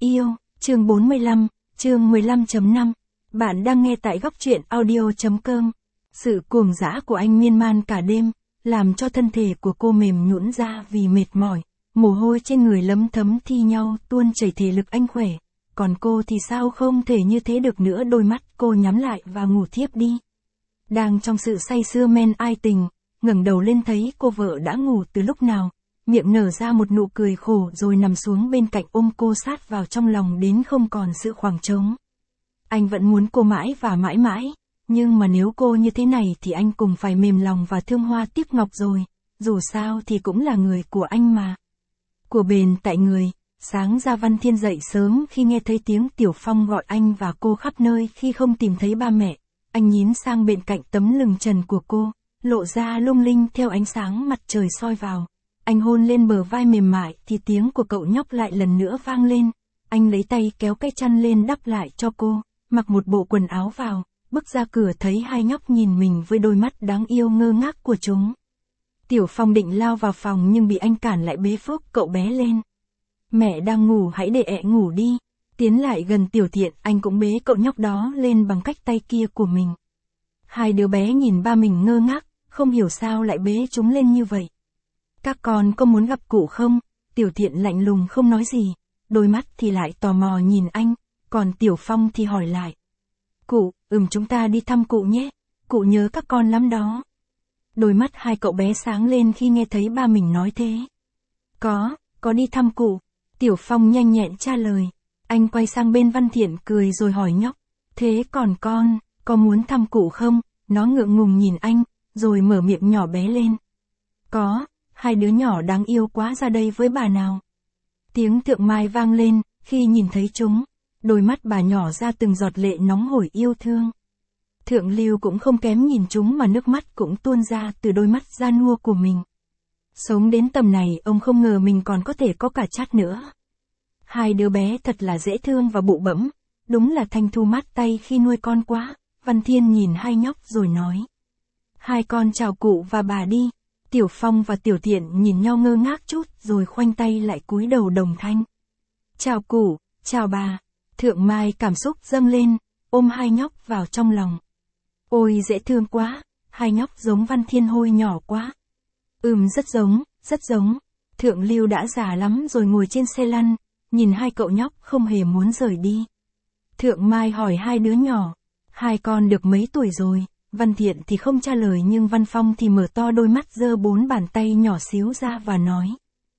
yêu, chương 45, chương 15.5. Bạn đang nghe tại góc truyện audio.com. Sự cuồng dã của anh miên man cả đêm, làm cho thân thể của cô mềm nhũn ra vì mệt mỏi, mồ hôi trên người lấm thấm thi nhau tuôn chảy, thể lực anh khỏe. Còn cô thì sao không thể như thế được nữa, đôi mắt cô nhắm lại và ngủ thiếp đi. Đang trong sự say sưa men ai tình, ngẩng đầu lên thấy cô vợ đã ngủ từ lúc nào, miệng nở ra một nụ cười khổ rồi nằm xuống bên cạnh ôm cô sát vào trong lòng đến không còn sự khoảng trống. Anh vẫn muốn cô mãi và mãi mãi, nhưng mà nếu cô như thế này thì anh cùng phải mềm lòng và thương hoa tiếc ngọc rồi, dù sao thì cũng là người của anh mà. Của bền tại người, sáng ra Văn Thiên dậy sớm khi nghe thấy tiếng Tiểu Phong gọi anh và cô khắp nơi khi không tìm thấy ba mẹ. Anh nhín sang bên cạnh tấm lưng trần của cô, lộ ra lung linh theo ánh sáng mặt trời soi vào. Anh hôn lên bờ vai mềm mại thì tiếng của cậu nhóc lại lần nữa vang lên. Anh lấy tay kéo cái chăn lên đắp lại cho cô, mặc một bộ quần áo vào, bước ra cửa thấy hai nhóc nhìn mình với đôi mắt đáng yêu ngơ ngác của chúng. Tiểu Phong định lao vào phòng nhưng bị anh cản lại, bế phúc cậu bé lên. Mẹ đang ngủ, hãy để ẹ ngủ đi. Tiến lại gần Tiểu Thiện, anh cũng bế cậu nhóc đó lên bằng cách tay kia của mình. Hai đứa bé nhìn ba mình ngơ ngác, không hiểu sao lại bế chúng lên như vậy. Các con có muốn gặp cụ không? Tiểu Thiện lạnh lùng không nói gì, đôi mắt thì lại tò mò nhìn anh, còn Tiểu Phong thì hỏi lại. Cụ, chúng ta đi thăm cụ nhé, cụ nhớ các con lắm đó. Đôi mắt hai cậu bé sáng lên khi nghe thấy ba mình nói thế. Có đi thăm cụ. Tiểu Phong nhanh nhẹn trả lời. Anh quay sang bên Văn Thiện cười rồi hỏi nhóc. Thế còn con, có muốn thăm cụ không? Nó ngượng ngùng nhìn anh, rồi mở miệng nhỏ bé lên. Có, hai đứa nhỏ đáng yêu quá, ra đây với bà nào. Tiếng Thượng Mai vang lên, khi nhìn thấy chúng, đôi mắt bà nhỏ ra từng giọt lệ nóng hổi yêu thương. Thượng Lưu cũng không kém nhìn chúng mà nước mắt cũng tuôn ra từ đôi mắt da nua của mình. Sống đến tầm này ông không ngờ mình còn có thể có cả Chát nữa. Hai đứa bé thật là dễ thương và bụ bẫm, đúng là Thanh Thu mát tay khi nuôi con quá. Văn Thiên nhìn hai nhóc rồi nói. Hai con chào cụ và bà đi. Tiểu Phong và Tiểu Thiện nhìn nhau ngơ ngác chút rồi khoanh tay lại cúi đầu đồng thanh. Chào cụ, chào bà. Thượng Mai cảm xúc dâng lên, ôm hai nhóc vào trong lòng. Ôi dễ thương quá, hai nhóc giống Văn Thiên hồi nhỏ quá. Rất giống. Thượng Lưu đã già lắm rồi ngồi trên xe lăn, nhìn hai cậu nhóc không hề muốn rời đi. Thượng Mai hỏi hai đứa nhỏ, hai con được mấy tuổi rồi? Văn Thiện thì không trả lời nhưng Văn Phong thì mở to đôi mắt giơ 4 bàn tay nhỏ xíu ra và nói.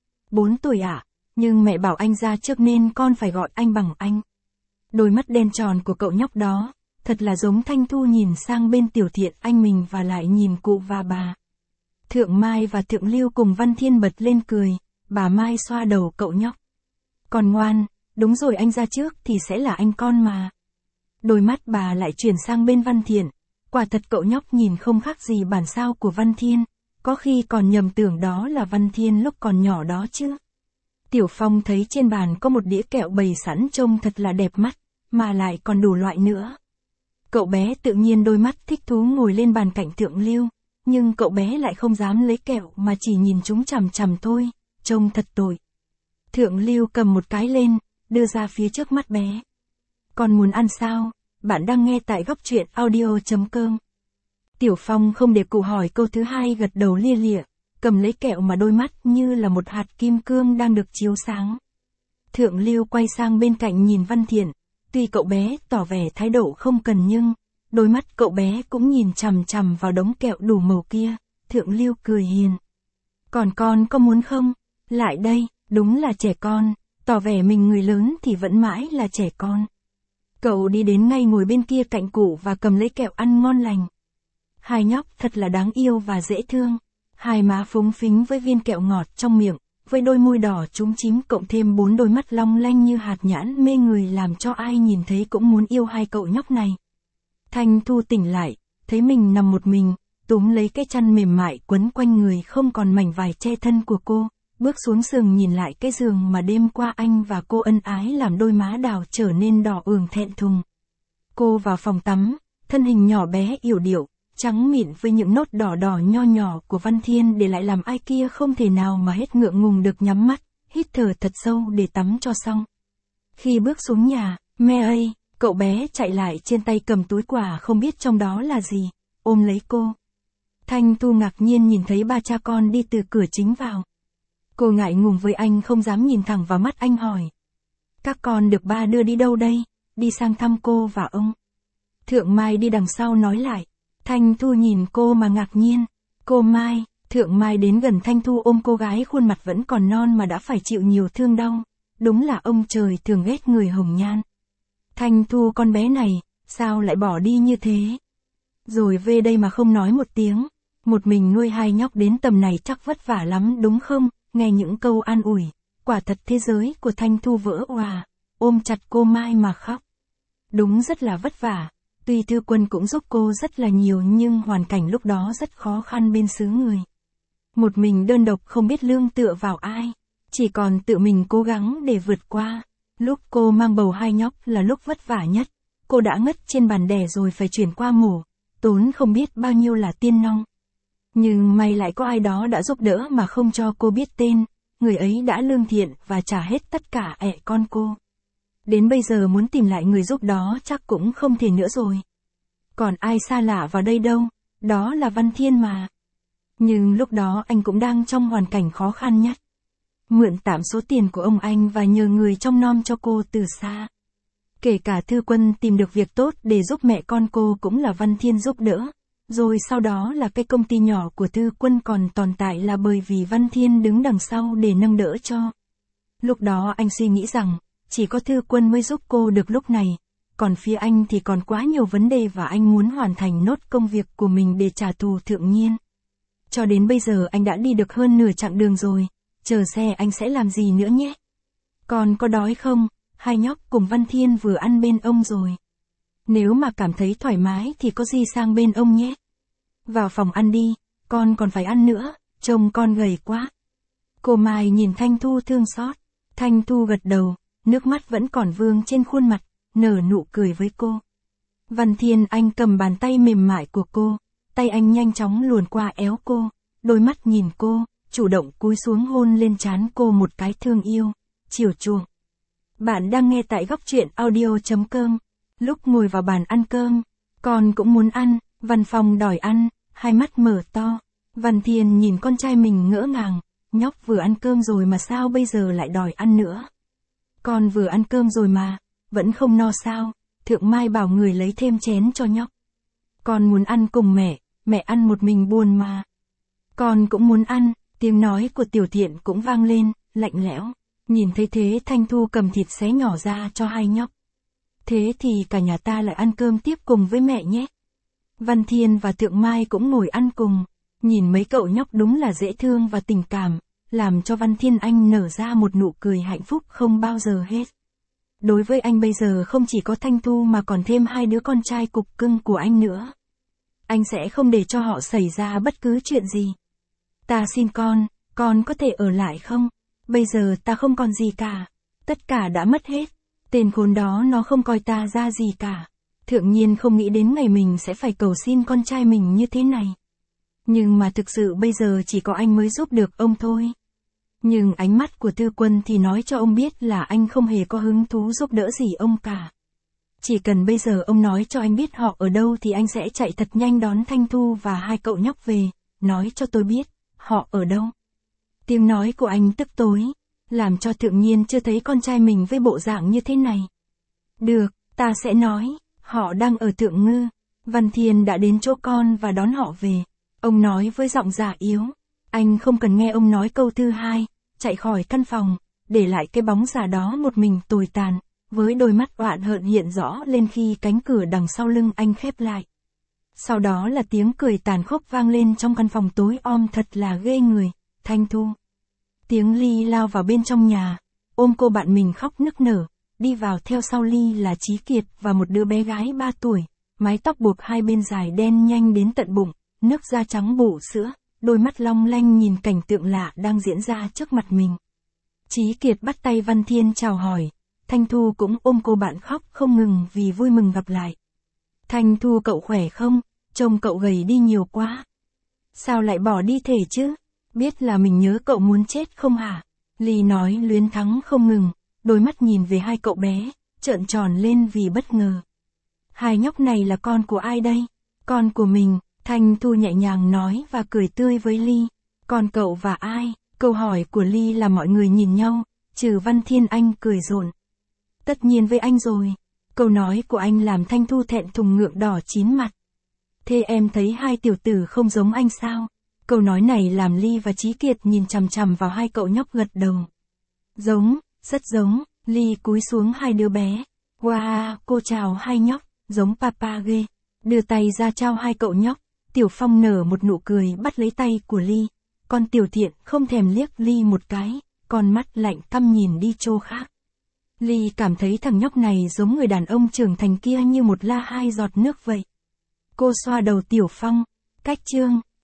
4 tuổi ạ, nhưng mẹ bảo anh ra trước nên con phải gọi anh bằng anh. Đôi mắt đen tròn của cậu nhóc đó, thật là giống Thanh Thu nhìn sang bên Tiểu Thiện anh mình và lại nhìn cụ và bà. Thượng Mai và Thượng Lưu cùng Văn Thiên bật lên cười, bà Mai xoa đầu cậu nhóc. Con ngoan, đúng rồi, anh ra trước thì sẽ là anh con mà. Đôi mắt bà lại chuyển sang bên Văn Thiện, quả thật cậu nhóc nhìn không khác gì bản sao của Văn Thiên, có khi còn nhầm tưởng đó là Văn Thiên lúc còn nhỏ đó chứ. Tiểu Phong thấy trên bàn có một đĩa kẹo bày sẵn trông thật là đẹp mắt, mà lại còn đủ loại nữa. Cậu bé tự nhiên đôi mắt thích thú ngồi lên bàn cạnh Thượng Lưu, nhưng cậu bé lại không dám lấy kẹo mà chỉ nhìn chúng chằm chằm thôi, trông thật tội. Thượng Lưu cầm một cái lên, đưa ra phía trước mắt bé. Con muốn ăn sao? Bạn đang nghe tại góc truyện audio.com. Tiểu Phong không để cụ hỏi câu thứ hai, gật đầu lia lịa, cầm lấy kẹo mà đôi mắt như là một hạt kim cương đang được chiếu sáng. Thượng Lưu quay sang bên cạnh nhìn Văn Thiện, tuy cậu bé tỏ vẻ thái độ không cần nhưng, đôi mắt cậu bé cũng nhìn chằm chằm vào đống kẹo đủ màu kia. Thượng Lưu cười hiền. Còn con có muốn không? Lại đây, đúng là trẻ con, tỏ vẻ mình người lớn thì vẫn mãi là trẻ con. Cậu đi đến ngay ngồi bên kia cạnh cụ và cầm lấy kẹo ăn ngon lành. Hai nhóc thật là đáng yêu và dễ thương. Hai má phúng phính với viên kẹo ngọt trong miệng, với đôi môi đỏ chúm chím cộng thêm 4 đôi mắt long lanh như hạt nhãn mê người làm cho ai nhìn thấy cũng muốn yêu hai cậu nhóc này. Thanh Thu tỉnh lại, thấy mình nằm một mình, túm lấy cái chăn mềm mại quấn quanh người không còn mảnh vải che thân của cô, bước xuống giường nhìn lại cái giường mà đêm qua anh và cô ân ái làm đôi má đào trở nên đỏ ửng thẹn thùng. Cô vào phòng tắm, thân hình nhỏ bé yểu điệu, trắng mịn với những nốt đỏ đỏ nho nhỏ của Văn Thiên để lại làm ai kia không thể nào mà hết ngượng ngùng được nhắm mắt, hít thở thật sâu để tắm cho xong. Khi bước xuống nhà, Mary, cậu bé chạy lại trên tay cầm túi quà không biết trong đó là gì, ôm lấy cô. Thanh Thu ngạc nhiên nhìn thấy ba cha con đi từ cửa chính vào. Cô ngại ngùng với anh không dám nhìn thẳng vào mắt anh hỏi. Các con được ba đưa đi đâu đây? Đi sang thăm cô và ông. Thượng Mai đi đằng sau nói lại. Thanh Thu nhìn cô mà ngạc nhiên. Cô Mai, Thượng Mai đến gần Thanh Thu ôm cô gái khuôn mặt vẫn còn non mà đã phải chịu nhiều thương đau. Đúng là ông trời thường ghét người hồng nhan. Thanh Thu con bé này, sao lại bỏ đi như thế? Rồi về đây mà không nói một tiếng. Một mình nuôi hai nhóc đến tầm này chắc vất vả lắm đúng không? Nghe những câu an ủi, quả thật thế giới của Thanh Thu vỡ òa, ôm chặt cô Mai mà khóc. Đúng rất là vất vả, tuy Thư Quân cũng giúp cô rất là nhiều nhưng hoàn cảnh lúc đó rất khó khăn bên xứ người. Một mình đơn độc không biết lương tựa vào ai, chỉ còn tự mình cố gắng để vượt qua. Lúc cô mang bầu hai nhóc là lúc vất vả nhất, cô đã ngất trên bàn đẻ rồi phải chuyển qua mổ, tốn không biết bao nhiêu là tiên nong. Nhưng may lại có ai đó đã giúp đỡ mà không cho cô biết tên, người ấy đã lương thiện và trả hết tất cả ẻ con cô. Đến bây giờ muốn tìm lại người giúp đó chắc cũng không thể nữa rồi. Còn ai xa lạ vào đây đâu, đó là Văn Thiên mà. Nhưng lúc đó anh cũng đang trong hoàn cảnh khó khăn nhất. Mượn tạm số tiền của ông anh và nhờ người trông nom cho cô từ xa. Kể cả Thư Quân tìm được việc tốt để giúp mẹ con cô cũng là Văn Thiên giúp đỡ. Rồi sau đó là cái công ty nhỏ của Thư Quân còn tồn tại là bởi vì Văn Thiên đứng đằng sau để nâng đỡ cho. Lúc đó anh suy nghĩ rằng, chỉ có Thư Quân mới giúp cô được lúc này, còn phía anh thì còn quá nhiều vấn đề và anh muốn hoàn thành nốt công việc của mình để trả thù Thượng Nhiên. Cho đến bây giờ anh đã đi được hơn nửa chặng đường rồi, chờ xe anh sẽ làm gì nữa nhé. Còn có đói không? Hai nhóc cùng Văn Thiên vừa ăn bên ông rồi. Nếu mà cảm thấy thoải mái thì có gì sang bên ông nhé. Vào phòng ăn đi, con còn phải ăn nữa, trông con gầy quá. Cô Mai nhìn Thanh Thu thương xót. Thanh Thu gật đầu, nước mắt vẫn còn vương trên khuôn mặt, nở nụ cười với cô. Văn Thiên anh cầm bàn tay mềm mại của cô, tay anh nhanh chóng luồn qua éo cô, đôi mắt nhìn cô, chủ động cúi xuống hôn lên trán cô một cái thương yêu, chiều chuộng. Bạn đang nghe tại góc truyện audio.com. Lúc ngồi vào bàn ăn cơm, con cũng muốn ăn, Văn Phong đòi ăn, hai mắt mở to. Văn Thiên nhìn con trai mình ngỡ ngàng, nhóc vừa ăn cơm rồi mà sao bây giờ lại đòi ăn nữa. Con vừa ăn cơm rồi mà, vẫn không no sao, Thượng Mai bảo người lấy thêm chén cho nhóc. Con muốn ăn cùng mẹ ăn một mình buồn mà. Con cũng muốn ăn, tiếng nói của Tiểu Thiện cũng vang lên, lạnh lẽo. Nhìn thấy thế Thanh Thu cầm thịt xé nhỏ ra cho hai nhóc. Thế thì cả nhà ta lại ăn cơm tiếp cùng với mẹ nhé. Văn Thiên và Thượng Mai cũng ngồi ăn cùng. Nhìn mấy cậu nhóc đúng là dễ thương và tình cảm, làm cho Văn Thiên anh nở ra một nụ cười hạnh phúc không bao giờ hết. Đối với anh bây giờ không chỉ có Thanh Thu mà còn thêm hai đứa con trai cục cưng của anh nữa. Anh sẽ không để cho họ xảy ra bất cứ chuyện gì. Ta xin con có thể ở lại không? Bây giờ ta không còn gì cả. Tất cả đã mất hết. Tên khốn đó nó không coi ta ra gì cả. Thượng Nhiên không nghĩ đến ngày mình sẽ phải cầu xin con trai mình như thế này. Nhưng mà thực sự bây giờ chỉ có anh mới giúp được ông thôi. Nhưng ánh mắt của Thư Quân thì nói cho ông biết là anh không hề có hứng thú giúp đỡ gì ông cả. Chỉ cần bây giờ ông nói cho anh biết họ ở đâu thì anh sẽ chạy thật nhanh đón Thanh Thu và hai cậu nhóc về, nói cho tôi biết, họ ở đâu. Tiếng nói của anh tức tối, làm cho Thượng Nhiên chưa thấy con trai mình với bộ dạng như thế này. Được, ta sẽ nói, họ đang ở Thượng Ngư, Văn Thiên đã đến chỗ con và đón họ về. Ông nói với giọng già yếu, anh không cần nghe ông nói câu thứ hai, chạy khỏi căn phòng, để lại cái bóng già đó một mình tồi tàn, với đôi mắt oạn hận hiện rõ lên khi cánh cửa đằng sau lưng anh khép lại. Sau đó là tiếng cười tàn khốc vang lên trong căn phòng tối om thật là ghê người. Thanh Thu. Tiếng Ly lao vào bên trong nhà, ôm cô bạn mình khóc nức nở, đi vào theo sau Ly là Chí Kiệt và một đứa bé gái 3 tuổi, mái tóc buộc hai bên dài đen nhanh đến tận bụng, nước da trắng bù sữa, đôi mắt long lanh nhìn cảnh tượng lạ đang diễn ra trước mặt mình. Chí Kiệt bắt tay Văn Thiên chào hỏi, Thanh Thu cũng ôm cô bạn khóc không ngừng vì vui mừng gặp lại. Thanh Thu cậu khỏe không? Trông cậu gầy đi nhiều quá. Sao lại bỏ đi thể chứ? Biết là mình nhớ cậu muốn chết không hả? Ly nói luyến thắng không ngừng, đôi mắt nhìn về hai cậu bé, trợn tròn lên vì bất ngờ. Hai nhóc này là con của ai đây? Con của mình, Thanh Thu nhẹ nhàng nói và cười tươi với Ly. Còn cậu và ai? Câu hỏi của Ly làm mọi người nhìn nhau, trừ Văn Thiên Anh cười rộn. Tất nhiên với anh rồi. Câu nói của anh làm Thanh Thu thẹn thùng ngượng đỏ chín mặt. Thế em thấy hai tiểu tử không giống anh sao? Câu nói này làm Ly và Chí Kiệt nhìn chằm chằm vào hai cậu nhóc gật đầu. Giống, rất giống. Ly cúi xuống hai đứa bé. Wow, cô chào hai nhóc, giống papa ghê. Đưa tay ra trao hai cậu nhóc. Tiểu Phong nở một nụ cười bắt lấy tay của Ly. Còn Tiểu Thiện không thèm liếc Ly một cái, con mắt lạnh căm nhìn đi chỗ khác. Ly cảm thấy thằng nhóc này giống người đàn ông trưởng thành kia như một la hai giọt nước vậy. Cô xoa đầu Tiểu Phong. Cách chương